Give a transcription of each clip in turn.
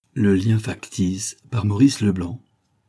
Le lien factice par Maurice Leblanc.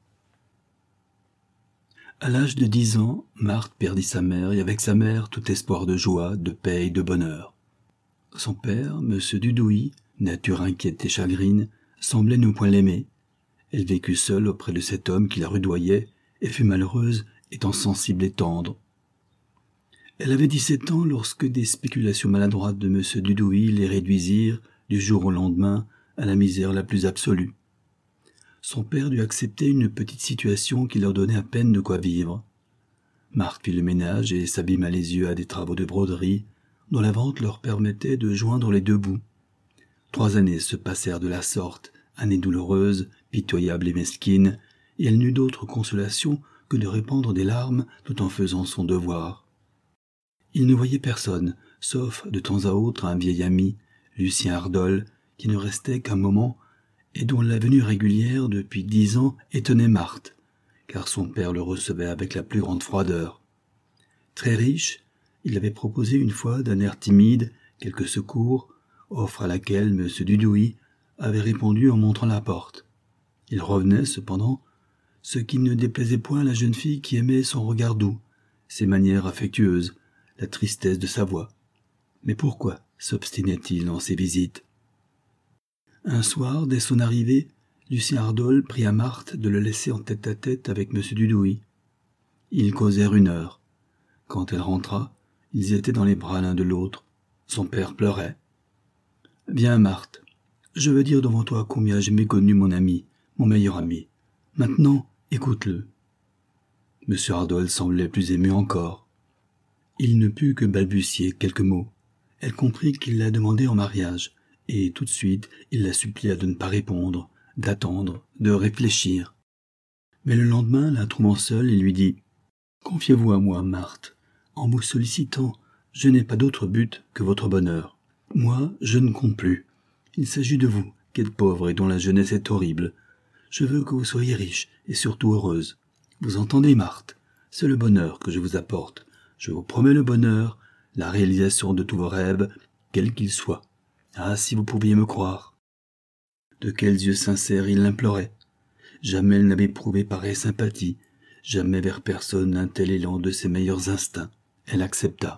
À l'âge de 10 ans, Marthe perdit sa mère et avec sa mère tout espoir de joie, de paix et de bonheur. Son père, M. Dudouis, nature inquiète et chagrine, semblait ne point l'aimer. Elle vécut seule auprès de cet homme qui la rudoyait et fut malheureuse, étant sensible et tendre. Elle avait 17 ans lorsque des spéculations maladroites de M. Dudouis les réduisirent, du jour au lendemain, à la misère la plus absolue. Son père dut accepter une petite situation qui leur donnait à peine de quoi vivre. Marthe fit le ménage et s'abîma les yeux à des travaux de broderie, dont la vente leur permettait de joindre les deux bouts. 3 années se passèrent de la sorte, années douloureuses, pitoyables et mesquines, et elle n'eut d'autre consolation que de répandre des larmes tout en faisant son devoir. Il ne voyait personne, sauf de temps à autre un vieil ami, Lucien Ardol, qui ne restait qu'un moment et dont la venue régulière depuis 10 ans étonnait Marthe, car son père le recevait avec la plus grande froideur. Très riche, il avait proposé une fois d'un air timide quelques secours, offre à laquelle M. Dudouis avait répondu en montrant la porte. Il revenait cependant, ce qui ne déplaisait point à la jeune fille qui aimait son regard doux, ses manières affectueuses, la tristesse de sa voix. Mais pourquoi s'obstinait-il dans ses visites ? Un soir, dès son arrivée, Lucien Ardol prit à Marthe de le laisser en tête-à-tête avec M. Dudouis. Ils causèrent 1 heure. Quand elle rentra, ils étaient dans les bras l'un de l'autre. Son père pleurait. « Viens, Marthe, je veux dire devant toi combien j'ai méconnu mon ami, mon meilleur ami. Maintenant, écoute-le. » M. Ardol semblait plus ému encore. Il ne put que balbutier quelques mots. Elle comprit qu'il la demandait en mariage, et tout de suite il la supplia de ne pas répondre, d'attendre, de réfléchir. Mais le lendemain, la trouvant seule, il lui dit « Confiez-vous à moi, Marthe. En vous sollicitant, je n'ai pas d'autre but que votre bonheur. Moi, je ne compte plus. Il s'agit de vous, qui êtes pauvre et dont la jeunesse est horrible. Je veux que vous soyez riche et surtout heureuse. Vous entendez, Marthe? C'est le bonheur que je vous apporte. Je vous promets le bonheur, la réalisation de tous vos rêves, quels qu'ils soient. Ah, si vous pouviez me croire. » De quels yeux sincères il l'implorait. Jamais elle n'avait éprouvé pareille sympathie, jamais vers personne un tel élan de ses meilleurs instincts. Elle accepta.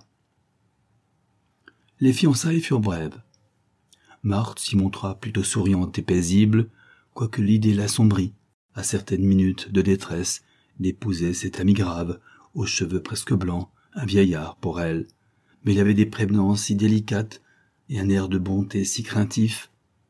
Les fiançailles furent brèves. Marthe s'y montra plutôt souriante et paisible, quoique l'idée l'assombrît, à certaines minutes de détresse, d'épouser cet ami grave, aux cheveux presque blancs, un vieillard pour elle, mais il avait des prévenances si délicates et un air de bonté si craintif.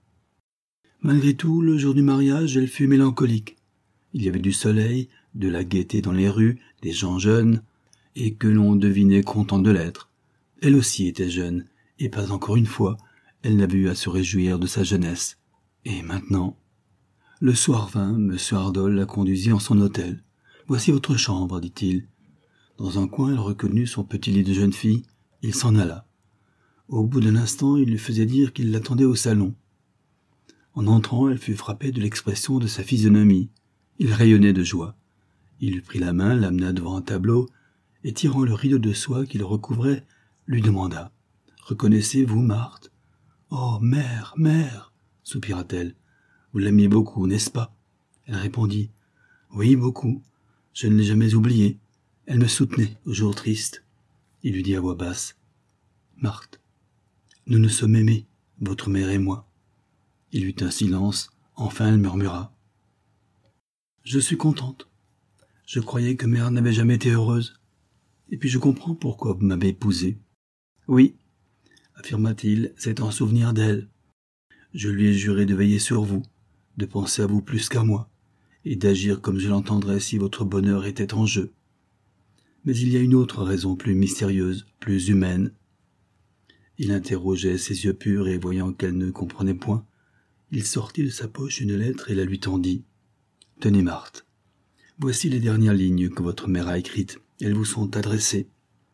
Malgré tout, le jour du mariage, elle fut mélancolique. Il y avait du soleil, de la gaieté dans les rues, des gens jeunes, et que l'on devinait contents de l'être. Elle aussi était jeune, et pas encore une fois, elle n'avait eu à se réjouir de sa jeunesse. Et maintenant, le soir vint, M. Ardol la conduisit en son hôtel. « Voici votre chambre, dit-il. » Dans un coin, elle reconnut son petit lit de jeune fille. Il s'en alla. Au bout d'un instant, il lui faisait dire qu'il l'attendait au salon. En entrant, elle fut frappée de l'expression de sa physionomie. Il rayonnait de joie. Il lui prit la main, l'amena devant un tableau, et tirant le rideau de soie qui le recouvrait, lui demanda « Reconnaissez-vous, Marthe ?»« Oh, mère, mère !» soupira-t-elle. « Vous l'aimiez beaucoup, n'est-ce pas ?» Elle répondit « Oui, beaucoup. Je ne l'ai jamais oubliée. Elle me soutenait aux jours tristes. » Il lui dit à voix basse « Marthe, nous nous sommes aimés, votre mère et moi. » Il eut un silence. Enfin, elle murmura « Je suis contente. Je croyais que mère n'avait jamais été heureuse. Et puis je comprends pourquoi vous m'avez épousé. »« Oui, » affirma-t-il, « c'est un souvenir d'elle. Je lui ai juré de veiller sur vous, de penser à vous plus qu'à moi, et d'agir comme je l'entendrais si votre bonheur était en jeu. Mais il y a une autre raison plus mystérieuse, plus humaine. » Il interrogeait ses yeux purs et voyant qu'elle ne comprenait point, il sortit de sa poche une lettre et la lui tendit. « Tenez, Marthe, voici les dernières lignes que votre mère a écrites. Elles vous sont adressées. »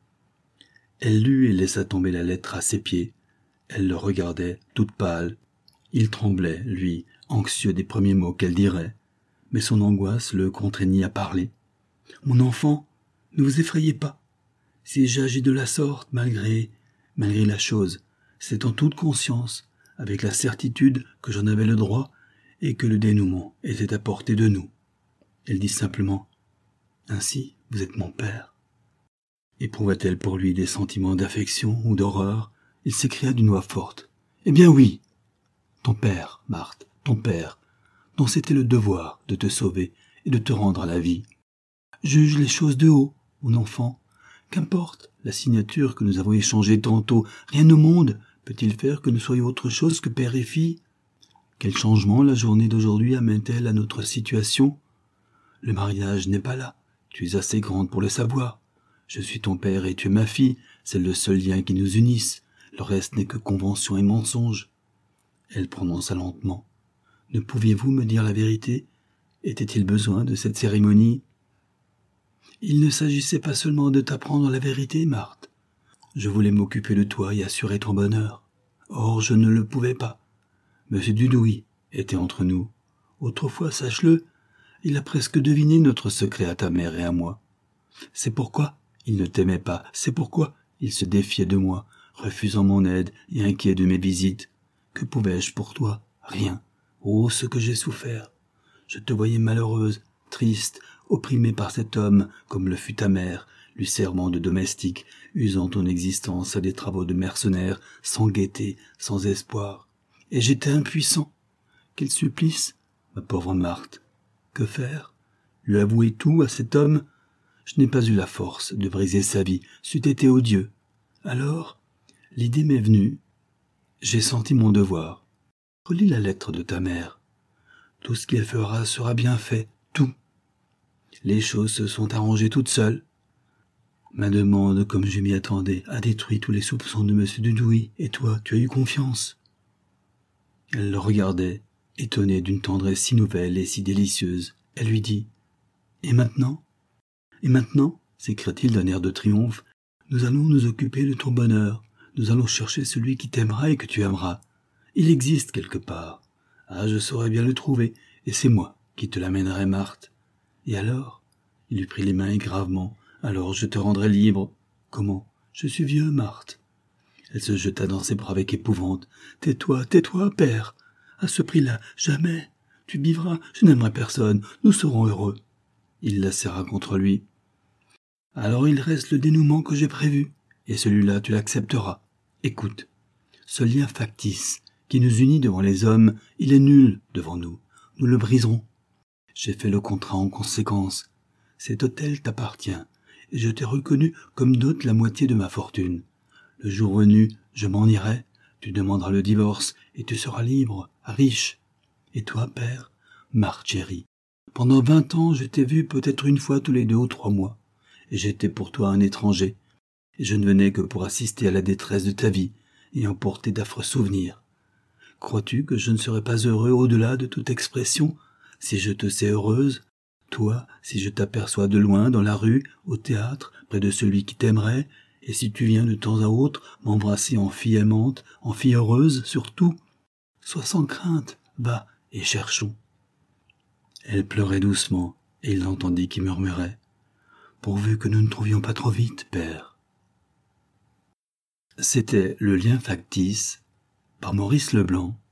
Elle lut et laissa tomber la lettre à ses pieds. Elle le regardait, toute pâle. Il tremblait, lui, anxieux des premiers mots qu'elle dirait. Mais son angoisse le contraignit à parler. « Mon enfant, ne vous effrayez pas. Si j'agis de la sorte, malgré la chose, c'est en toute conscience, avec la certitude que j'en avais le droit et que le dénouement était à portée de nous. Elle dit simplement « Ainsi, vous êtes mon père ». Éprouva-t-elle pour lui des sentiments d'affection ou d'horreur? Il s'écria d'une voix forte « Eh bien oui, ton père, Marthe, ton père, dont c'était le devoir de te sauver et de te rendre à la vie. Juge les choses de haut, mon enfant. Qu'importe la signature que nous avons échangée tantôt, rien au monde peut-il faire que nous soyons autre chose que père et fille? Quel changement la journée d'aujourd'hui amène-t-elle à notre situation? Le mariage n'est pas là, tu es assez grande pour le savoir. Je suis ton père et tu es ma fille, c'est le seul lien qui nous unisse. Le reste n'est que convention et mensonge. Elle prononça lentement. Ne pouviez-vous me dire la vérité? Était-il besoin de cette cérémonie? Il ne s'agissait pas seulement de t'apprendre la vérité, Marthe. Je voulais m'occuper de toi et assurer ton bonheur. Or, je ne le pouvais pas. Monsieur Dudouis était entre nous. Autrefois, sache-le, il a presque deviné notre secret à ta mère et à moi. C'est pourquoi il ne t'aimait pas, c'est pourquoi il se défiait de moi, refusant mon aide et inquiet de mes visites. Que pouvais-je pour toi? Rien. Oh, ce que j'ai souffert! Je te voyais malheureuse, triste, opprimée par cet homme, comme le fut ta mère, lui servant de domestique, usant ton existence à des travaux de mercenaire, sans gaieté, sans espoir. Et j'étais impuissant. Quel supplice, ma pauvre Marthe! Que faire? Lui avouer tout à cet homme? Je n'ai pas eu la force de briser sa vie, c'eût été odieux. Alors, l'idée m'est venue. J'ai senti mon devoir. Relis la lettre de ta mère. Tout ce qu'elle fera sera bien fait, tout. Les choses se sont arrangées toutes seules. Ma demande, comme je m'y attendais, a détruit tous les soupçons de M. Dudouis, et toi, tu as eu confiance. Elle le regardait, étonnée d'une tendresse si nouvelle et si délicieuse. Elle lui dit « Et maintenant ?» « Et maintenant, s'écria-t-il d'un air de triomphe, nous allons nous occuper de ton bonheur. Nous allons chercher celui qui t'aimera et que tu aimeras. Il existe quelque part. Ah, je saurais bien le trouver, et c'est moi qui te l'amènerai, Marthe. Et alors ?» Il lui prit les mains et gravement. « Alors je te rendrai libre. » Comment? Je suis vieux, Marthe. Elle se jeta dans ses bras avec épouvante. « Tais-toi, tais-toi, père. À ce prix-là, jamais. Tu vivras, je n'aimerai personne. Nous serons heureux. » Il la serra contre lui. « Alors il reste le dénouement que j'ai prévu, et celui-là tu l'accepteras. Écoute, ce lien factice qui nous unit devant les hommes, il est nul devant nous. Nous le briserons. J'ai fait le contrat en conséquence. Cet hôtel t'appartient, et je t'ai reconnu comme dot la moitié de ma fortune. Le jour venu, je m'en irai, tu demanderas le divorce, et tu seras libre, riche. Et toi, père, Marthe chérie, pendant 20 ans, je t'ai vu peut-être une fois tous les 2 ou 3 mois, et j'étais pour toi un étranger, et je ne venais que pour assister à la détresse de ta vie, et emporter d'affreux souvenirs. Crois-tu que je ne serais pas heureux au-delà de toute expression, si je te sais heureuse, toi, si je t'aperçois de loin, dans la rue, au théâtre, près de celui qui t'aimerait, et si tu viens de temps à autre m'embrasser en fille aimante, en fille heureuse, surtout? Sois sans crainte, va, et cherchons. » Elle pleurait doucement, et il l'entendit qui murmurait « Pourvu que nous ne trouvions pas trop vite, père. » C'était Le lien factice, par Maurice Leblanc,